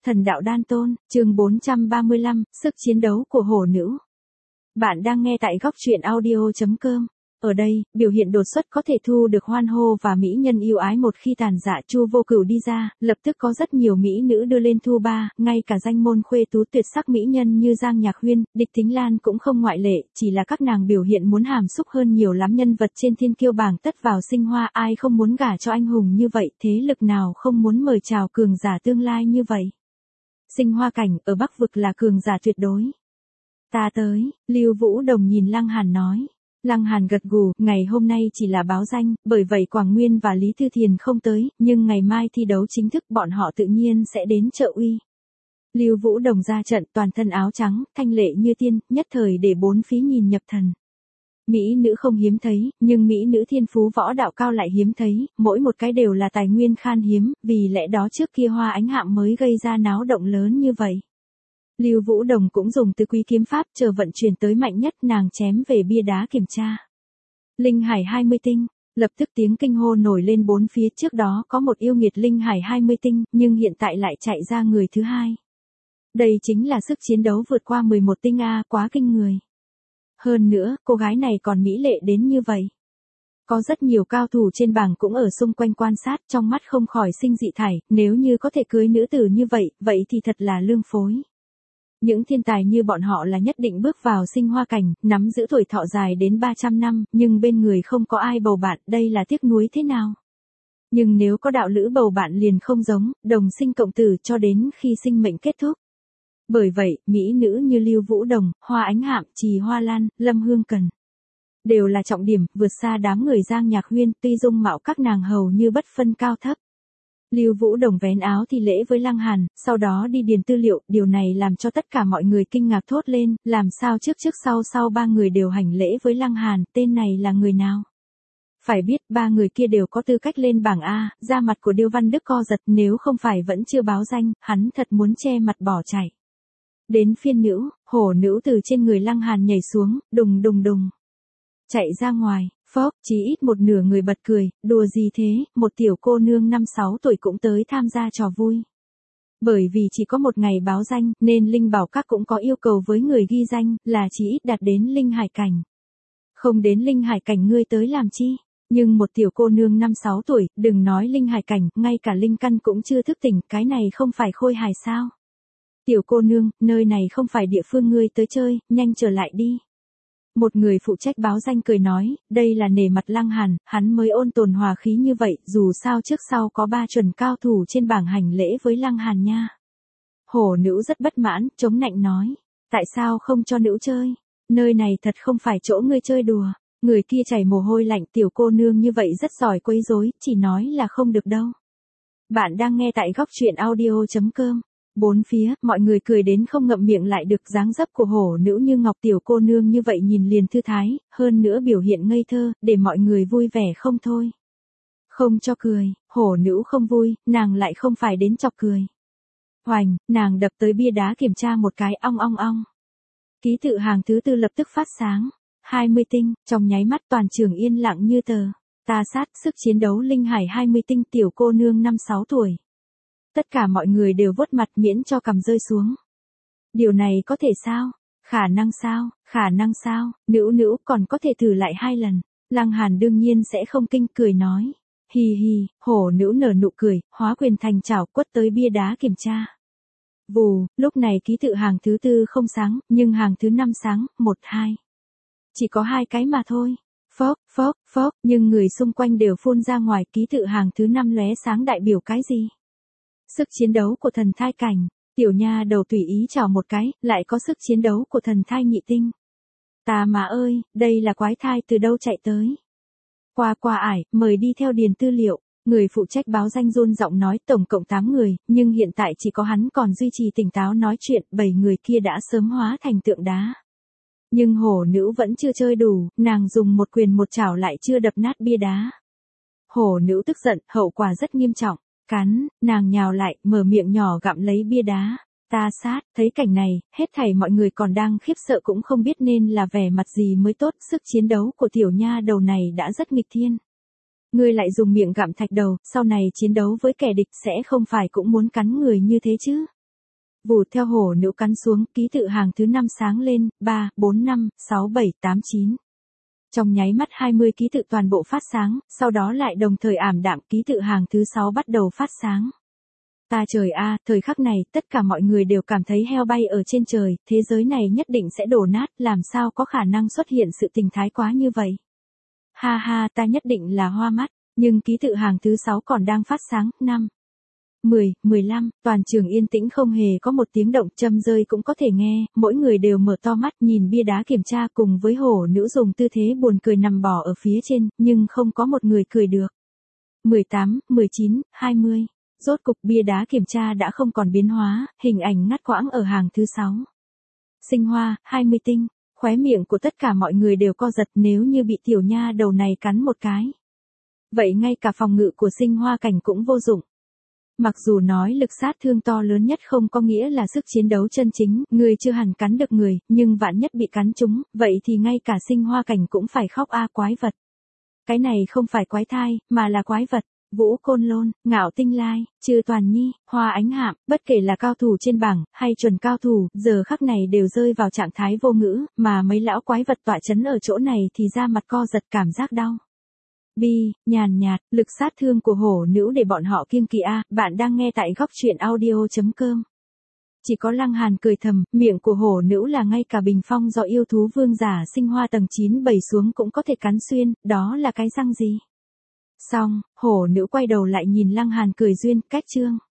Thần đạo đan tôn, chương 435, sức chiến đấu của hổ nữ. Bạn đang nghe tại góc truyện audio.com. Ở đây, biểu hiện đột xuất có thể thu được hoan hô và mỹ nhân yêu ái một khi tàn dạ Chu Vô Cửu đi ra, lập tức có rất nhiều mỹ nữ đưa lên thu ba, ngay cả danh môn khuê tú tuyệt sắc mỹ nhân như Giang Nhạc Huyên, Địch Thính Lan cũng không ngoại lệ, chỉ là các nàng biểu hiện muốn hàm xúc hơn nhiều lắm nhân vật trên thiên kiêu bảng tất vào sinh hoa, ai không muốn gả cho anh hùng như vậy, thế lực nào không muốn mời chào cường giả tương lai như vậy. Sinh Hoa Cảnh ở Bắc Vực là cường giả tuyệt đối. Ta tới, Lưu Vũ Đồng nhìn Lăng Hàn nói. Lăng Hàn gật gù, ngày hôm nay chỉ là báo danh, bởi vậy Quảng Nguyên và Lý Thư Thiền không tới, nhưng ngày mai thi đấu chính thức bọn họ tự nhiên sẽ đến trợ uy. Lưu Vũ Đồng ra trận toàn thân áo trắng, thanh lệ như tiên, nhất thời để bốn phía nhìn nhập thần. Mỹ nữ không hiếm thấy, nhưng mỹ nữ thiên phú võ đạo cao lại hiếm thấy, mỗi một cái đều là tài nguyên khan hiếm, vì lẽ đó trước kia Hoa Ánh Hạm mới gây ra náo động lớn như vậy. Lưu Vũ Đồng cũng dùng tứ quý kiếm pháp chờ vận chuyển tới mạnh nhất, nàng chém về bia đá kiểm tra. Linh Hải 20 tinh, lập tức tiếng kinh hô nổi lên bốn phía, trước đó có một yêu nghiệt Linh Hải 20 tinh, nhưng hiện tại lại chạy ra người thứ hai. Đây chính là sức chiến đấu vượt qua 11 tinh a, quá kinh người. Hơn nữa, cô gái này còn mỹ lệ đến như vậy. Có rất nhiều cao thủ trên bảng cũng ở xung quanh quan sát, trong mắt không khỏi sinh dị thải, nếu như có thể cưới nữ tử như vậy, vậy thì thật là lương phối. Những thiên tài như bọn họ là nhất định bước vào sinh hoa cảnh, nắm giữ tuổi thọ dài đến 300 năm, nhưng bên người không có ai bầu bạn, đây là tiếc nuối thế nào. Nhưng nếu có đạo lữ bầu bạn liền không giống, đồng sinh cộng tử cho đến khi sinh mệnh kết thúc. Bởi vậy, mỹ nữ như Lưu Vũ Đồng, Hoa Ánh Hạm, Trì Hoa Lan, Lâm Hương Cần đều là trọng điểm, vượt xa đám người Giang Nhạc Huyên, tuy dung mạo các nàng hầu như bất phân cao thấp. Lưu Vũ Đồng vén áo thi lễ với Lăng Hàn, sau đó đi điền tư liệu, điều này làm cho tất cả mọi người kinh ngạc thốt lên, làm sao trước sau ba người đều hành lễ với Lăng Hàn, tên này là người nào? Phải biết, ba người kia đều có tư cách lên bảng A, da mặt của Điêu Văn Đức co giật, nếu không phải vẫn chưa báo danh, hắn thật muốn che mặt bỏ chạy. Đến phiên nữ, hổ nữ từ trên người Lăng Hàn nhảy xuống, đùng đùng đùng. Chạy ra ngoài, phốc, chỉ ít một nửa người bật cười, đùa gì thế, một tiểu cô nương 5-6 tuổi cũng tới tham gia trò vui. Bởi vì chỉ có một ngày báo danh, nên Linh Bảo Các cũng có yêu cầu với người ghi danh, là chỉ ít đạt đến Linh Hải Cảnh. Không đến Linh Hải Cảnh ngươi tới làm chi? Nhưng một tiểu cô nương 5-6 tuổi, đừng nói Linh Hải Cảnh, ngay cả Linh Căn cũng chưa thức tỉnh, cái này không phải khôi hài sao? Tiểu cô nương, nơi này không phải địa phương ngươi tới chơi, nhanh trở lại đi. Một người phụ trách báo danh cười nói, đây là nể mặt Lăng Hàn, hắn mới ôn tồn hòa khí như vậy, dù sao trước sau có 3 chuẩn cao thủ trên bảng hành lễ với Lăng Hàn nha. Hổ nữ rất bất mãn, chống nạnh nói, tại sao không cho nữ chơi? Nơi này thật không phải chỗ ngươi chơi đùa. Người kia chảy mồ hôi lạnh, tiểu cô nương như vậy rất giỏi quấy rối, chỉ nói là không được đâu. Bạn đang nghe tại góc truyện audio.com. Bốn phía, mọi người cười đến không ngậm miệng lại được, dáng dấp của hổ nữ như ngọc, tiểu cô nương như vậy nhìn liền thư thái, hơn nữa biểu hiện ngây thơ, để mọi người vui vẻ không thôi. Không cho cười, hổ nữ không vui, nàng lại không phải đến chọc cười. Hoành, nàng đập tới bia đá kiểm tra một cái, ong ong ong. Ký tự hàng thứ tư lập tức phát sáng. 20 tinh, trong nháy mắt toàn trường yên lặng như tờ. Ta sát, sức chiến đấu Linh Hải 20 tinh, tiểu cô nương 5-6 tuổi. Tất cả mọi người đều vuốt mặt miễn cho cằm rơi xuống. Điều này có thể sao? Khả năng sao? Nữ còn có thể thử lại 2 lần. Lăng Hàn đương nhiên sẽ không kinh, cười nói. Hi hi, hổ nữ nở nụ cười, hóa quyền thành chảo quất tới bia đá kiểm tra. Vù, lúc này ký tự hàng thứ tư không sáng, nhưng hàng thứ 5 sáng, 1-2. Chỉ có 2 cái mà thôi. Phốc, nhưng người xung quanh đều phun ra ngoài, ký tự hàng thứ 5 lóe sáng đại biểu cái gì? Sức chiến đấu của thần thai cảnh, tiểu nha đầu tùy ý chào một cái, lại có sức chiến đấu của thần thai nhị tinh. Ta mà ơi, đây là quái thai từ đâu chạy tới? Qua ải, mời đi theo điền tư liệu. Người phụ trách báo danh run giọng nói, tổng cộng 8 người, nhưng hiện tại chỉ có hắn còn duy trì tỉnh táo nói chuyện, 7 người kia đã sớm hóa thành tượng đá. Nhưng hổ nữ vẫn chưa chơi đủ, nàng dùng một quyền một chảo lại chưa đập nát bia đá. Hổ nữ tức giận, hậu quả rất nghiêm trọng. Cắn, nàng nhào lại, mở miệng nhỏ gặm lấy bia đá. Ta sát, thấy cảnh này, hết thảy mọi người còn đang khiếp sợ cũng không biết nên là vẻ mặt gì mới tốt, sức chiến đấu của tiểu nha đầu này đã rất nghịch thiên. Ngươi lại dùng miệng gặm thạch đầu, sau này chiến đấu với kẻ địch sẽ không phải cũng muốn cắn người như thế chứ? Vù theo hổ nữ cắn xuống, ký tự hàng thứ 5 sáng lên, 3, 4, 5, 6, 7, 8, 9. Trong nháy mắt 20 ký tự toàn bộ phát sáng, sau đó lại đồng thời ảm đạm, ký tự hàng thứ 6 bắt đầu phát sáng. Ta trời a, thời khắc này, tất cả mọi người đều cảm thấy heo bay ở trên trời, thế giới này nhất định sẽ đổ nát, làm sao có khả năng xuất hiện sự tình thái quá như vậy. Ha ha, ta nhất định là hoa mắt, nhưng ký tự hàng thứ 6 còn đang phát sáng, 5. 10, 15, toàn trường yên tĩnh không hề có một tiếng động, châm rơi cũng có thể nghe, mỗi người đều mở to mắt nhìn bia đá kiểm tra cùng với hổ nữ dùng tư thế buồn cười nằm bò ở phía trên, nhưng không có một người cười được. 18, 19, 20. Rốt cục bia đá kiểm tra đã không còn biến hóa, hình ảnh ngắt quãng ở hàng thứ 6. Sinh hoa, 20 tinh, khóe miệng của tất cả mọi người đều co giật nếu như bị tiểu nha đầu này cắn một cái. Vậy ngay cả phòng ngự của sinh hoa cảnh cũng vô dụng. Mặc dù nói lực sát thương to lớn nhất không có nghĩa là sức chiến đấu chân chính, người chưa hẳn cắn được người, nhưng vạn nhất bị cắn trúng, vậy thì ngay cả sinh hoa cảnh cũng phải khóc a quái vật. Cái này không phải quái thai, mà là quái vật. Vũ Côn Lôn, Ngạo Tinh Lai, Trừ Toàn Nhi, Hoa Ánh Hạm, bất kể là cao thủ trên bảng, hay chuẩn cao thủ, giờ khắc này đều rơi vào trạng thái vô ngữ, mà mấy lão quái vật tọa chấn ở chỗ này thì ra mặt co giật cảm giác đau. Bi, nhàn nhạt, lực sát thương của hổ nữ để bọn họ kiêng kỵ a. Bạn đang nghe tại góc truyện audio.com. Chỉ có Lăng Hàn cười thầm, miệng của hổ nữ là ngay cả bình phong do yêu thú vương giả sinh hoa tầng 9 7 xuống cũng có thể cắn xuyên, đó là cái răng gì? Xong, hổ nữ quay đầu lại nhìn Lăng Hàn cười duyên, cách chương.